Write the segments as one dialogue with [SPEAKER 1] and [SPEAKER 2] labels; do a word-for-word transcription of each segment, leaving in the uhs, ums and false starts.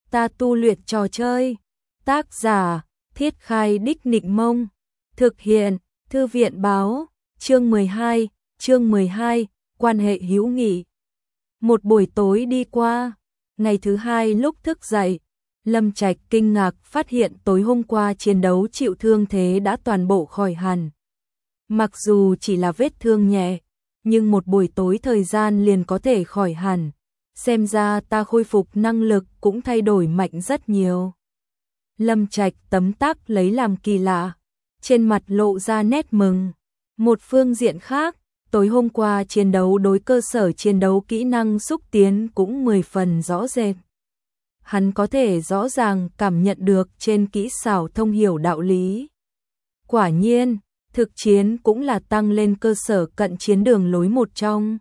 [SPEAKER 1] Ta tu luyện trò chơi. Tác giả: Thiết Khai Đích Nịnh Mông. Thực hiện: Thư viện báo. Chương mười hai, chương mười hai, quan hệ hữu nghị. Một buổi tối đi qua, ngày thứ hai lúc thức dậy, Lâm Trạch kinh ngạc phát hiện tối hôm qua chiến đấu chịu thương thế đã toàn bộ khỏi hẳn. Mặc dù chỉ là vết thương nhẹ, nhưng một buổi tối thời gian liền có thể khỏi hẳn. Xem ra ta khôi phục năng lực cũng thay đổi mạnh rất nhiều. Lâm Trạch tấm tắc lấy làm kỳ lạ, trên mặt lộ ra nét mừng. Một phương diện khác, tối hôm qua chiến đấu đối cơ sở chiến đấu kỹ năng xúc tiến cũng mười phần rõ rệt. Hắn có thể rõ ràng cảm nhận được trên kỹ xảo thông hiểu đạo lý. Quả nhiên, thực chiến cũng là tăng lên cơ sở cận chiến đường lối một trong.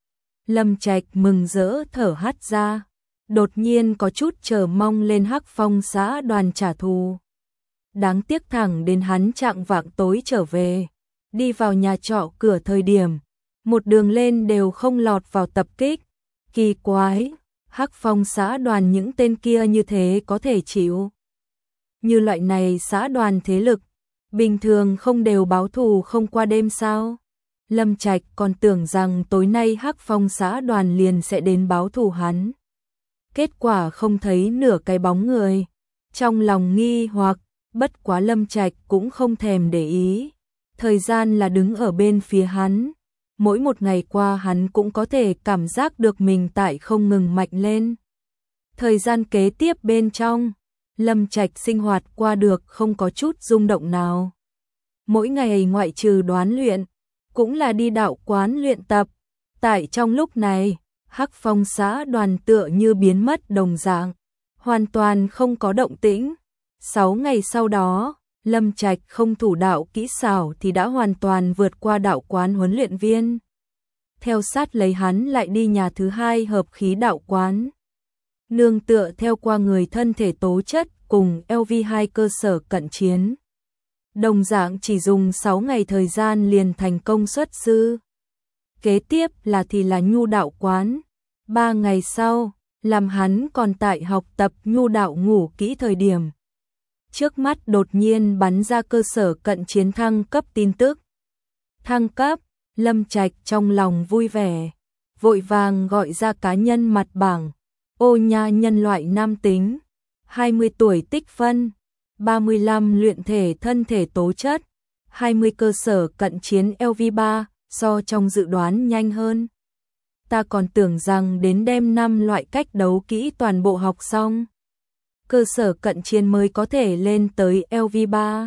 [SPEAKER 1] Lâm Trạch mừng rỡ thở hắt ra, đột nhiên có chút chờ mong lên Hắc Phong xã đoàn trả thù. Đáng tiếc thẳng đến hắn chạng vạng tối trở về, đi vào nhà trọ cửa thời điểm, một đường lên đều không lọt vào tập kích. Kỳ quái, Hắc Phong xã đoàn những tên kia như thế có thể chịu. Như loại này xã đoàn thế lực, bình thường không đều báo thù không qua đêm sao? Lâm Trạch còn tưởng rằng tối nay Hắc Phong xã đoàn liền sẽ đến báo thù hắn. Kết quả không thấy nửa cái bóng người. Trong lòng nghi hoặc, bất quá Lâm Trạch cũng không thèm để ý. Thời gian là đứng ở bên phía hắn. Mỗi một ngày qua hắn cũng có thể cảm giác được mình tại không ngừng mạnh lên. Thời gian kế tiếp bên trong, Lâm Trạch sinh hoạt qua được không có chút rung động nào. Mỗi ngày ngoại trừ đoán luyện, cũng là đi đạo quán luyện tập. Tại trong lúc này, Hắc Phong xã đoàn tựa như biến mất đồng dạng, hoàn toàn không có động tĩnh. Sáu ngày sau đó, Lâm Trạch không thủ đạo kỹ xảo thì đã hoàn toàn vượt qua đạo quán huấn luyện viên. Theo sát lấy hắn lại đi nhà thứ hai hợp khí đạo quán. Nương tựa theo qua người thân thể tố chất cùng L V hai cơ sở cận chiến. Đồng dạng chỉ dùng sáu ngày thời gian liền thành công xuất sư. Kế tiếp là thì là nhu đạo quán. Ba ngày sau, làm hắn còn tại học tập nhu đạo ngủ kỹ thời điểm. Trước mắt đột nhiên bắn ra cơ sở cận chiến thăng cấp tin tức. Thăng cấp, Lâm Trạch trong lòng vui vẻ, vội vàng gọi ra cá nhân mặt bảng. Ô nha nhân loại nam tính, hai mươi tuổi tích phân, ba mươi lăm luyện thể thân thể tố chất, hai mươi cơ sở cận chiến L V ba, so trong dự đoán nhanh hơn. Ta còn tưởng rằng đến đêm năm loại cách đấu kỹ toàn bộ học xong, cơ sở cận chiến mới có thể lên tới L V ba.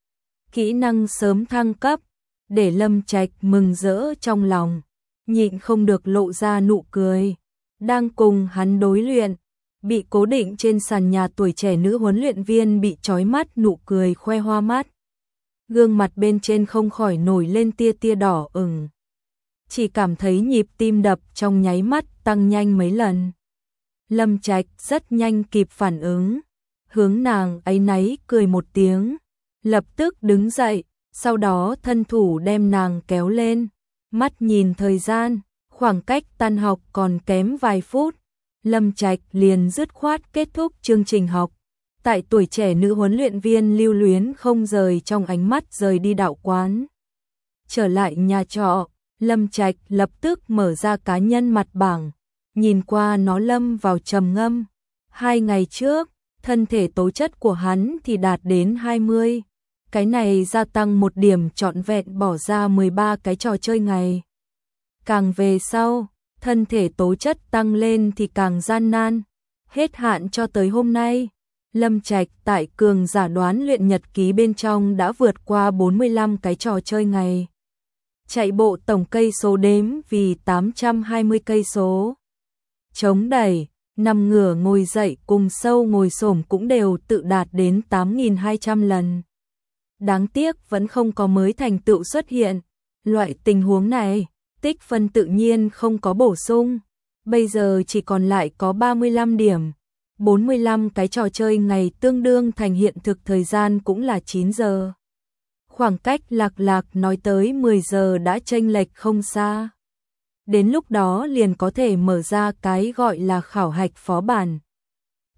[SPEAKER 1] Kỹ năng sớm thăng cấp, để Lâm Trạch mừng rỡ trong lòng, nhịn không được lộ ra nụ cười. Đang cùng hắn đối luyện, bị cố định trên sàn nhà tuổi trẻ nữ huấn luyện viên bị chói mắt nụ cười khoe hoa mắt. Gương mặt bên trên không khỏi nổi lên tia tia đỏ ửng. Chỉ cảm thấy nhịp tim đập trong nháy mắt tăng nhanh mấy lần. Lâm Trạch rất nhanh kịp phản ứng, hướng nàng áy náy cười một tiếng, lập tức đứng dậy, sau đó thân thủ đem nàng kéo lên. Mắt nhìn thời gian, khoảng cách tan học còn kém vài phút, Lâm Trạch liền dứt khoát kết thúc chương trình học. Tại tuổi trẻ nữ huấn luyện viên lưu luyến không rời trong ánh mắt rời đi đạo quán. Trở lại nhà trọ, Lâm Trạch lập tức mở ra cá nhân mặt bảng, nhìn qua nó lâm vào trầm ngâm. Hai ngày trước, thân thể tố chất của hắn thì đạt đến hai mươi. Cái này gia tăng một điểm trọn vẹn bỏ ra mười ba cái trò chơi ngày. Càng về sau, thân thể tố chất tăng lên thì càng gian nan. Hết hạn cho tới hôm nay, Lâm Trạch tại cường giả đoán luyện nhật ký bên trong đã vượt qua bốn mươi lăm cái trò chơi ngày. Chạy bộ tổng cây số đếm vì tám trăm hai mươi cây số. Chống đẩy, nằm ngửa ngồi dậy cùng sâu ngồi xổm cũng đều tự đạt đến tám nghìn hai trăm lần. Đáng tiếc vẫn không có mới thành tựu xuất hiện. Loại tình huống này, tích phân tự nhiên không có bổ sung. Bây giờ chỉ còn lại có ba mươi lăm điểm. bốn mươi lăm cái trò chơi ngày tương đương thành hiện thực thời gian cũng là chín giờ. Khoảng cách lạc lạc nói tới mười giờ đã chênh lệch không xa. Đến lúc đó liền có thể mở ra cái gọi là khảo hạch phó bản.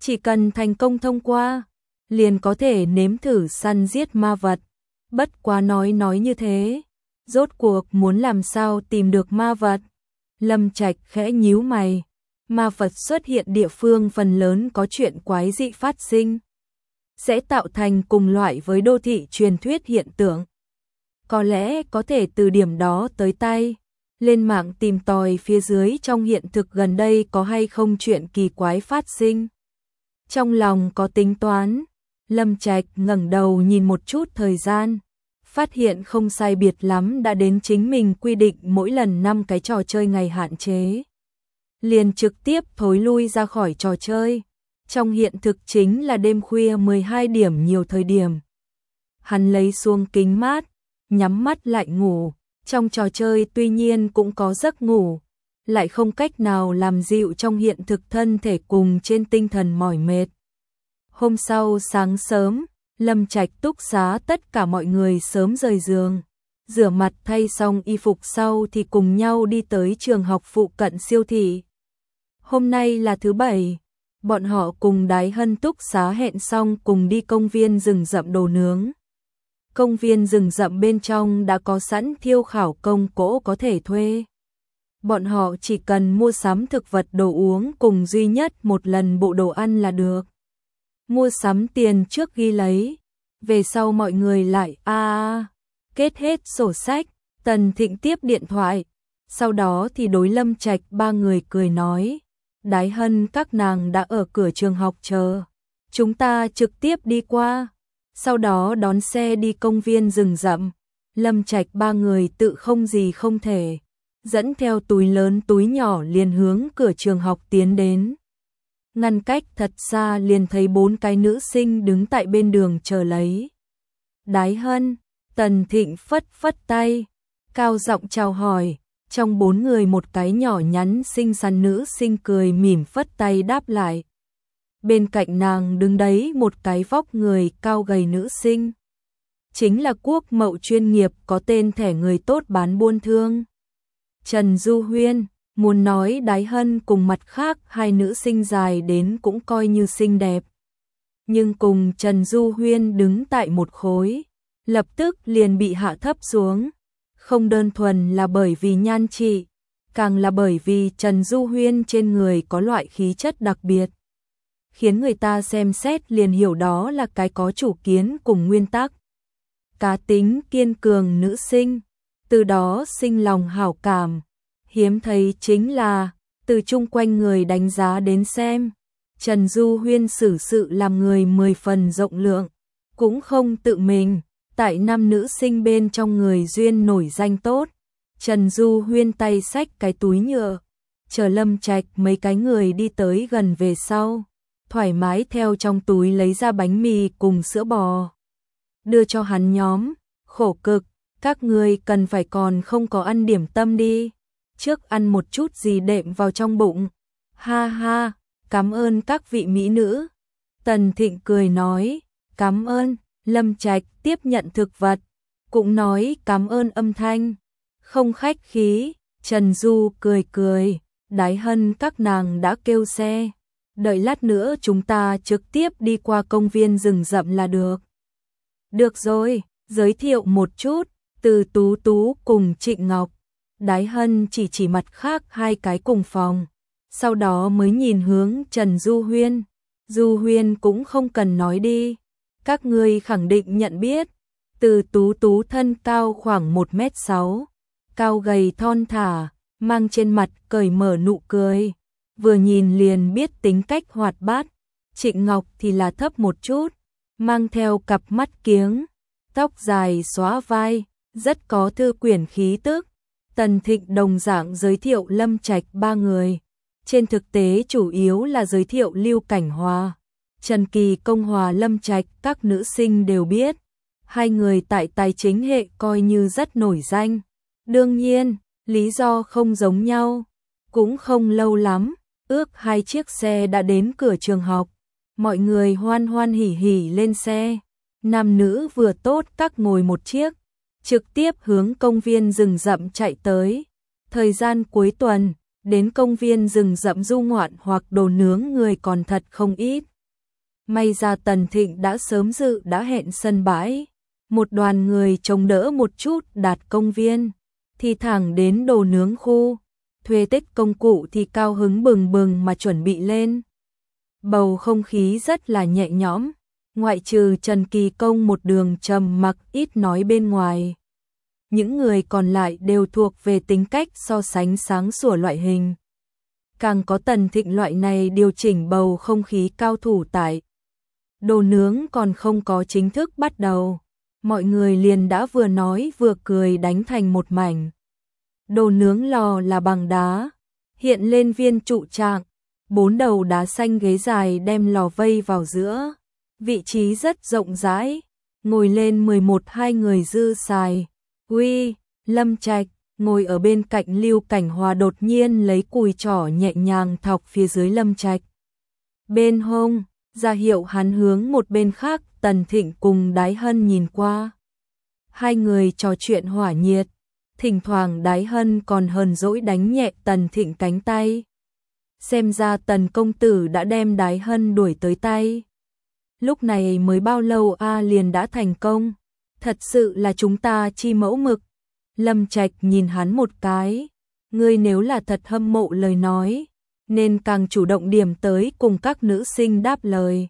[SPEAKER 1] Chỉ cần thành công thông qua, liền có thể nếm thử săn giết ma vật. Bất quá nói nói như thế, rốt cuộc muốn làm sao tìm được ma vật? Lâm Trạch khẽ nhíu mày, ma vật xuất hiện địa phương phần lớn có chuyện quái dị phát sinh, sẽ tạo thành cùng loại với đô thị truyền thuyết hiện tượng. Có lẽ có thể từ điểm đó tới tay, lên mạng tìm tòi phía dưới trong hiện thực gần đây có hay không chuyện kỳ quái phát sinh. Trong lòng có tính toán, Lâm Trạch ngẩng đầu nhìn một chút thời gian, phát hiện không sai biệt lắm đã đến chính mình quy định mỗi lần năm cái trò chơi ngày hạn chế. Liền trực tiếp thối lui ra khỏi trò chơi. Trong hiện thực chính là đêm khuya mười hai điểm nhiều thời điểm. Hắn lấy xuống kính mát, nhắm mắt lại ngủ. Trong trò chơi tuy nhiên cũng có giấc ngủ, lại không cách nào làm dịu trong hiện thực thân thể cùng trên tinh thần mỏi mệt. Hôm sau sáng sớm, Lâm Trạch túc xá tất cả mọi người sớm rời giường, rửa mặt thay xong y phục sau thì cùng nhau đi tới trường học phụ cận siêu thị. Hôm nay là thứ bảy, bọn họ cùng Đái Hân túc xá hẹn xong cùng đi công viên rừng rậm đồ nướng. Công viên rừng rậm bên trong đã có sẵn thiêu khảo công cỗ có thể thuê. Bọn họ chỉ cần mua sắm thực vật đồ uống cùng duy nhất một lần bộ đồ ăn là được. Mua sắm tiền trước ghi lấy, về sau mọi người lại a à, kết hết sổ sách. Tần Thịnh tiếp điện thoại, sau đó thì đối Lâm Trạch ba người cười nói, Đái Hân các nàng đã ở cửa trường học chờ, chúng ta trực tiếp đi qua, sau đó đón xe đi công viên rừng rậm. Lâm Trạch ba người tự không gì không thể, dẫn theo túi lớn túi nhỏ liền hướng cửa trường học tiến đến. Ngăn cách thật xa liền thấy bốn cái nữ sinh đứng tại bên đường chờ lấy. Đái Hân, Tần Thịnh phất phất tay, cao giọng chào hỏi, trong bốn người một cái nhỏ nhắn xinh xắn nữ sinh cười mỉm phất tay đáp lại. Bên cạnh nàng đứng đấy một cái vóc người cao gầy nữ sinh. Chính là quốc mậu chuyên nghiệp có tên thẻ người tốt bán buôn thương. Trần Du Huyên, muốn nói Đái Hân cùng mặt khác hai nữ sinh dài đến cũng coi như xinh đẹp. Nhưng cùng Trần Du Huyên đứng tại một khối, lập tức liền bị hạ thấp xuống. Không đơn thuần là bởi vì nhan trị, càng là bởi vì Trần Du Huyên trên người có loại khí chất đặc biệt, khiến người ta xem xét liền hiểu đó là cái có chủ kiến cùng nguyên tắc. Cá tính kiên cường nữ sinh, từ đó sinh lòng hảo cảm. Hiếm thấy chính là, từ chung quanh người đánh giá đến xem, Trần Du Huyên xử sự làm người mười phần rộng lượng, cũng không tự mình, tại nam nữ sinh bên trong người duyên nổi danh tốt. Trần Du Huyên tay xách cái túi nhựa, chờ Lâm Trạch mấy cái người đi tới gần về sau, thoải mái theo trong túi lấy ra bánh mì cùng sữa bò. Đưa cho hắn nhóm, khổ cực, các người cần phải còn không có ăn điểm tâm đi. Trước ăn một chút gì đệm vào trong bụng. Ha ha, cảm ơn các vị mỹ nữ. Tần Thịnh cười nói, cảm ơn. Lâm Trạch tiếp nhận thực vật, cũng nói cảm ơn âm thanh. Không khách khí, Trần Du cười cười, Đái Hân các nàng đã kêu xe. Đợi lát nữa chúng ta trực tiếp đi qua công viên rừng rậm là được. Được rồi, giới thiệu một chút, Từ Tú Tú cùng Trịnh Ngọc. Đái Hân chỉ chỉ mặt khác hai cái cùng phòng, sau đó mới nhìn hướng Trần Du Huyên. Du Huyên cũng không cần nói đi, các ngươi khẳng định nhận biết. Từ Tú Tú thân cao khoảng một mét sáu, cao gầy thon thả, mang trên mặt cởi mở nụ cười, vừa nhìn liền biết tính cách hoạt bát. Trịnh Ngọc thì là thấp một chút, mang theo cặp mắt kiếng, tóc dài xóa vai, rất có thư quyển khí tức. Tần Thịnh đồng dạng giới thiệu Lâm Trạch ba người, trên thực tế chủ yếu là giới thiệu Lưu Cảnh Hòa, Trần Kỳ Công Hòa. Lâm Trạch các nữ sinh đều biết, hai người tại tài chính hệ coi như rất nổi danh. Đương nhiên, lý do không giống nhau, cũng không lâu lắm, ước hai chiếc xe đã đến cửa trường học, mọi người hoan hoan hỉ hỉ lên xe, nam nữ vừa tốt các ngồi một chiếc, trực tiếp hướng công viên rừng rậm chạy tới. Thời gian cuối tuần, đến công viên rừng rậm du ngoạn hoặc đồ nướng người còn thật không ít. May ra Tần Thịnh đã sớm dự đã hẹn sân bãi, một đoàn người chống đỡ một chút đạt công viên, thì thẳng đến đồ nướng khu, thuê Tết công cụ thì cao hứng bừng bừng mà chuẩn bị lên. Bầu không khí rất là nhẹ nhõm, ngoại trừ Trần Kỳ Công một đường trầm mặc ít nói bên ngoài. Những người còn lại đều thuộc về tính cách so sánh sáng sủa loại hình. Càng có Tần Thịnh loại này điều chỉnh bầu không khí cao thủ tại. Đồ nướng còn không có chính thức bắt đầu, mọi người liền đã vừa nói vừa cười đánh thành một mảnh. Đồ nướng lò là bằng đá, hiện lên viên trụ trạng, bốn đầu đá xanh ghế dài đem lò vây vào giữa. Vị trí rất rộng rãi, ngồi lên mười một hai người dư xài. Uy, Lâm Trạch, ngồi ở bên cạnh Lưu Cảnh Hòa đột nhiên lấy cùi trỏ nhẹ nhàng thọc phía dưới Lâm Trạch. Bên hông, ra hiệu hắn hướng một bên khác. Tần Thịnh cùng Đái Hân nhìn qua. Hai người trò chuyện hỏa nhiệt, thỉnh thoảng Đái Hân còn hờn dỗi đánh nhẹ Tần Thịnh cánh tay. Xem ra Tần công tử đã đem Đái Hân đuổi tới tay. Lúc này mới bao lâu a liền đã thành công, thật sự là chúng ta chi mẫu mực. Lâm Trạch nhìn hắn một cái, ngươi nếu là thật hâm mộ lời nói, nên càng chủ động điểm tới cùng các nữ sinh đáp lời.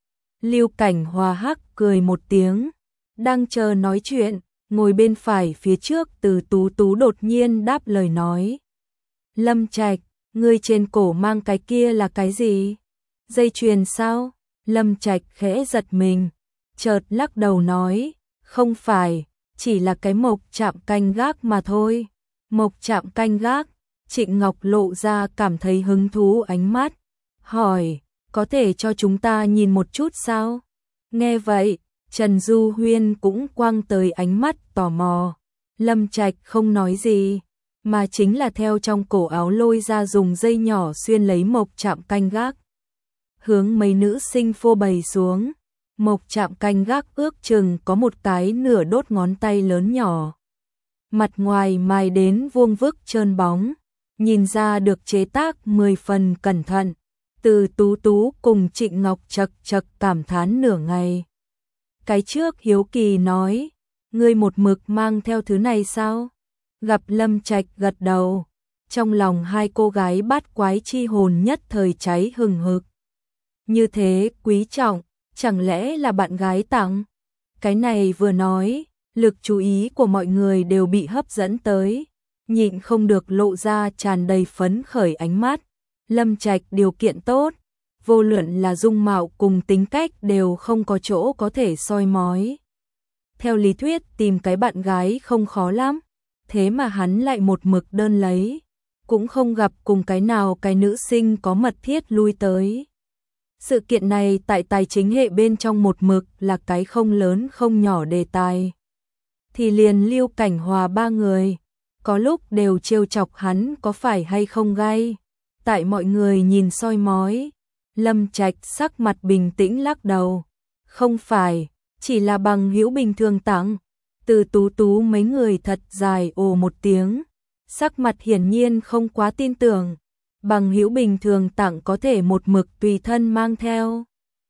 [SPEAKER 1] Lưu Cảnh Hòa hắc cười một tiếng, đang chờ nói chuyện, ngồi bên phải phía trước Từ Tú Tú đột nhiên đáp lời nói. Lâm Trạch, ngươi trên cổ mang cái kia là cái gì? Dây chuyền sao? Lâm Trạch khẽ giật mình, chợt lắc đầu nói, không phải, chỉ là cái mộc chạm canh gác mà thôi. Mộc chạm canh gác, Trịnh Ngọc lộ ra cảm thấy hứng thú ánh mắt, hỏi, có thể cho chúng ta nhìn một chút sao? Nghe vậy, Trần Du Huyên cũng quăng tới ánh mắt tò mò. Lâm Trạch không nói gì, mà chính là theo trong cổ áo lôi ra dùng dây nhỏ xuyên lấy mộc chạm canh gác. Hướng mấy nữ sinh phô bày xuống, mộc chạm canh gác ước chừng có một cái nửa đốt ngón tay lớn nhỏ. Mặt ngoài mài đến vuông vức trơn bóng, nhìn ra được chế tác mười phần cẩn thận. Từ Tú Tú cùng Trịnh Ngọc chật chật cảm thán nửa ngày. Cái trước hiếu kỳ nói, ngươi một mực mang theo thứ này sao? Gặp Lâm Trạch gật đầu, trong lòng hai cô gái bát quái chi hồn nhất thời cháy hừng hực. Như thế quý trọng, chẳng lẽ là bạn gái tặng? Cái này vừa nói, lực chú ý của mọi người đều bị hấp dẫn tới, nhịn không được lộ ra tràn đầy phấn khởi ánh mắt. Lâm Trạch điều kiện tốt, vô luận là dung mạo cùng tính cách đều không có chỗ có thể soi mói. Theo lý thuyết tìm cái bạn gái không khó lắm, thế mà hắn lại một mực đơn lấy, cũng không gặp cùng cái nào cái nữ sinh có mật thiết lui tới. Sự kiện này tại tài chính hệ bên trong một mực là cái không lớn không nhỏ đề tài. Thì liền Lưu Cảnh Hòa ba người, có lúc đều trêu chọc hắn có phải hay không gay. Tại mọi người nhìn soi mói, Lâm Trạch sắc mặt bình tĩnh lắc đầu. Không phải, chỉ là bằng hữu bình thường tặng. Từ Tú Tú mấy người thật dài ồ một tiếng, sắc mặt hiển nhiên không quá tin tưởng. Bằng hữu bình thường tặng có thể một mực tùy thân mang theo.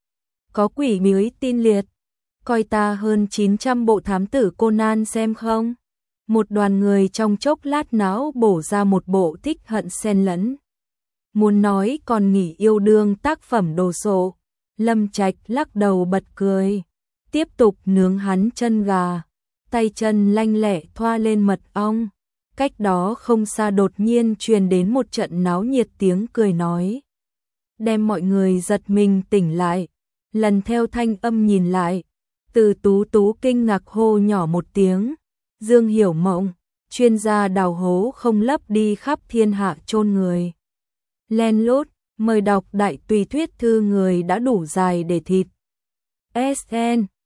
[SPEAKER 1] Có quỷ miếu tin liệt, coi ta hơn chín trăm bộ thám tử Conan xem không? Một đoàn người trong chốc lát não bổ ra một bộ thích hận xen lẫn. Muốn nói còn nghỉ yêu đương tác phẩm đồ sộ. Lâm Trạch lắc đầu bật cười, tiếp tục nướng hắn chân gà, tay chân lanh lẹ thoa lên mật ong. Cách đó không xa đột nhiên truyền đến một trận náo nhiệt tiếng cười nói, đem mọi người giật mình tỉnh lại. Lần theo thanh âm nhìn lại, Từ Tú Tú kinh ngạc hô nhỏ một tiếng, Dương Hiểu Mộng, chuyên gia đào hố không lấp đi khắp thiên hạ chôn người. Len lút, mời đọc đại tùy thuyết thư người đã đủ dài để thịt. ét en